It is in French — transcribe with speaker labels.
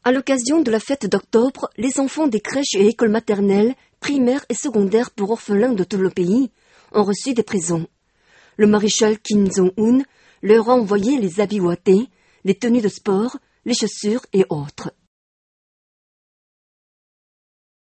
Speaker 1: À l'occasion de la fête d'octobre, les enfants des crèches et écoles maternelles, primaires et secondaires pour orphelins de tout le pays ont reçu des présents. Le maréchal Kim Jong-un leur a envoyé les habits ouatés, les tenues de sport, les chaussures et autres.